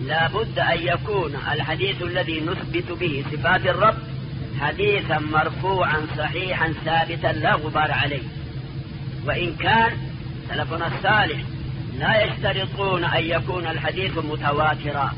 لا بد أن يكون الحديث الذي نثبت به صفات الرب حديثا مرفوعا صحيحا ثابتا لا غبار عليه. وإن كان سلفنا الصالح لا يشترطون أن يكون الحديث متواترا.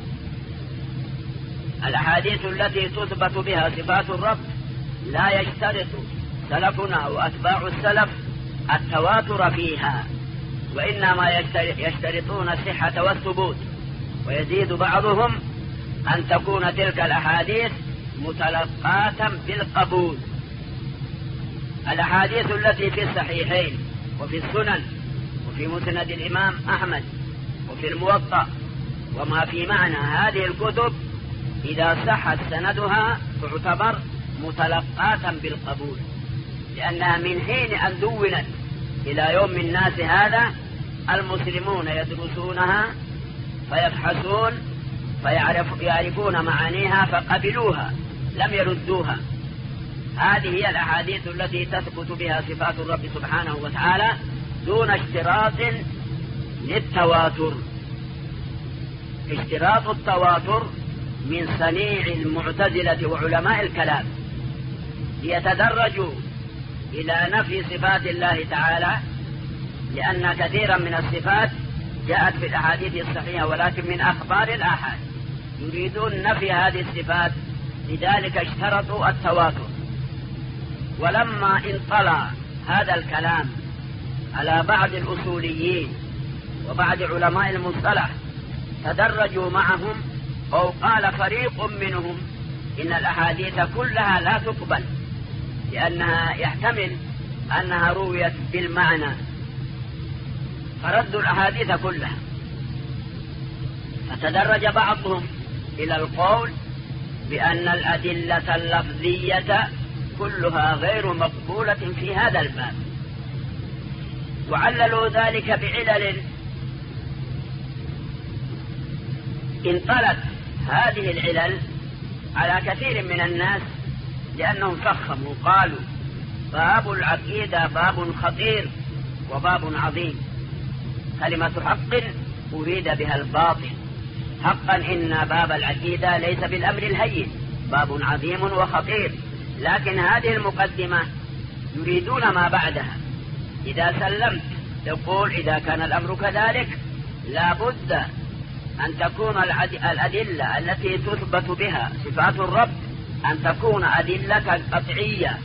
الأحاديث التي تثبت بها صفات الرب لا يشترط سلفنا وأتباع السلف التواتر فيها، وإنما يشترطون الصحة والثبوت. ويزيد بعضهم أن تكون تلك الأحاديث متلقاة بالقبول. الأحاديث التي في الصحيحين وفي السنن وفي مسند الإمام أحمد وفي الموطأ وما في معنى هذه الكتب إذا صحت سندها تعتبر متلقاة بالقبول، لأنها من حين أن دونت إلى يوم الناس هذا المسلمون يدرسونها فيبحثون فيعرفون معانيها فقبلوها لم يردوها. هذه هي الأحاديث التي تثبت بها صفات الرب سبحانه وتعالى دون اشتراط للتواتر. اشتراط التواتر من صنيع المعتزلة وعلماء الكلام ليتدرجوا إلى نفي صفات الله تعالى، لأن كثيرا من الصفات جاءت في الأحاديث الصحيحة ولكن من أخبار الآحاد، يريدون نفي هذه الصفات، لذلك اشترطوا التواتر. ولما انطلع هذا الكلام على بعض الأصوليين وبعض علماء المصطلح تدرجوا معهم، أو قال فريق منهم إن الأحاديث كلها لا تقبل لأنها يحتمل أنها رويت بالمعنى، فردوا الأحاديث كلها. فتدرج بعضهم إلى القول بأن الأدلة اللفظية كلها غير مقبولة في هذا الباب، وعللوا ذلك بعلل. انطلت هذه العلل على كثير من الناس لأنهم فخموا، قالوا باب العقيدة باب خطير وباب عظيم، كلمة حق أريد بها الباطل. حقا إن باب العقيدة ليس بالأمر الهين، باب عظيم وخطير، لكن هذه المقدمة يريدون ما بعدها. إذا سلمت يقول إذا كان الأمر كذلك لا بد أن تكون الأدلة التي تثبت بها صفات الرب أن تكون أدلة قطعية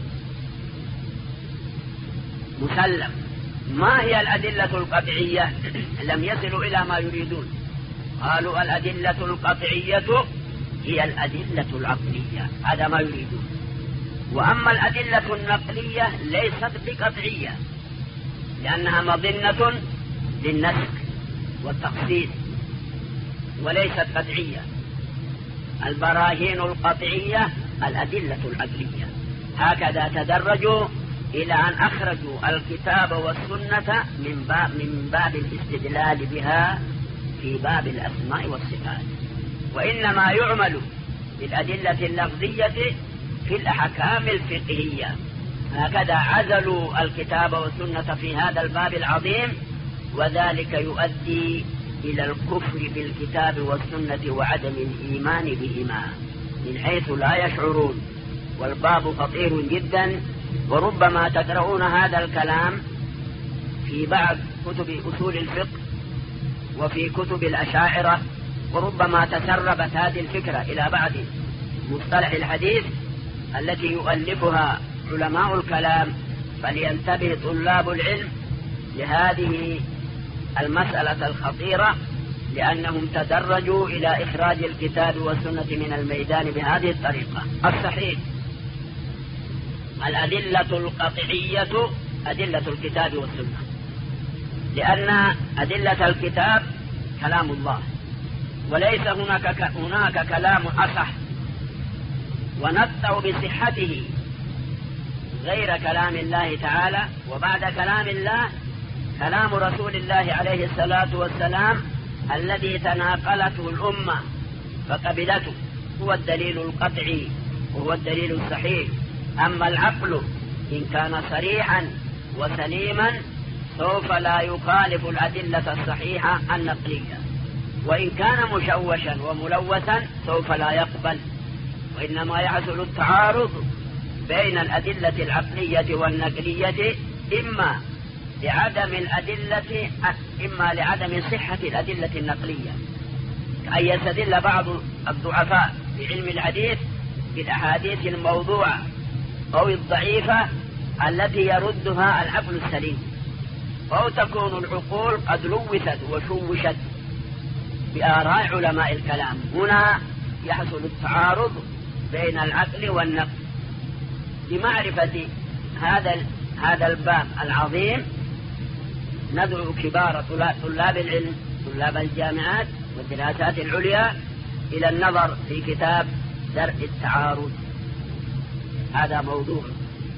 مسلم. ما هي الأدلة القطعية؟ لم يصلوا إلى ما يريدون. قالوا الأدلة القطعية هي الأدلة العقلية، هذا ما يريدون. وأما الأدلة النقلية ليست بقطعية لأنها مظنة للنسخ والتخصيص وليست قطعية. البراهين القطعية الأدلة العقلية. هكذا تدرجوا إلى أن أخرجوا الكتاب والسنة من باب الاستدلال بها في باب الأسماء والصفات، وإنما يعمل بالأدلة اللفظية في الأحكام الفقهية. هكذا عزلوا الكتاب والسنة في هذا الباب العظيم، وذلك يؤدي إلى الكفر بالكتاب والسنة وعدم الإيمان بهما من حيث لا يشعرون. والباب خطير جدا، وربما تقرؤون هذا الكلام في بعض كتب أصول الفقه وفي كتب الأشاعرة، وربما تسربت هذه الفكرة إلى بعض مصطلح الحديث التي يؤلفها علماء الكلام. فلينتبه طلاب العلم لهذه المسألة الخطيرة، لأنهم تدرجوا إلى إخراج الكتاب والسنة من الميدان بهذه الطريقة. الصحيح الأدلة القطعية أدلة الكتاب والسنة، لأن أدلة الكتاب كلام الله، وليس هناك كلام أصح ونقطع بصحته غير كلام الله تعالى. وبعد كلام الله كلام رسول الله عليه الصلاة والسلام الذي تناقلته الأمة فقبلته، هو الدليل القطعي وهو الدليل الصحيح. أما العقل إن كان صريحا وسليما سوف لا يخالف الأدلة الصحيحة النقلية. وإن كان مشوشا وملوثا سوف لا يقبل، وإنما يحصل التعارض بين الأدلة العقلية والنقلية إما لعدم صحة الأدلة النقلية، كأن يستدل بعض الضعفاء في علم الحديث بالأحاديث الموضوعة أو الضعيفة التي يردها العقل السليم، أو تكون العقول قد لوثت وشوشت بآراء علماء الكلام. هنا يحصل التعارض بين العقل والنقل. لمعرفة هذا الباب العظيم ندعو كبار طلاب العلم، طلاب الجامعات والدراسات العليا، إلى النظر في كتاب درء التعارض. هذا موضوع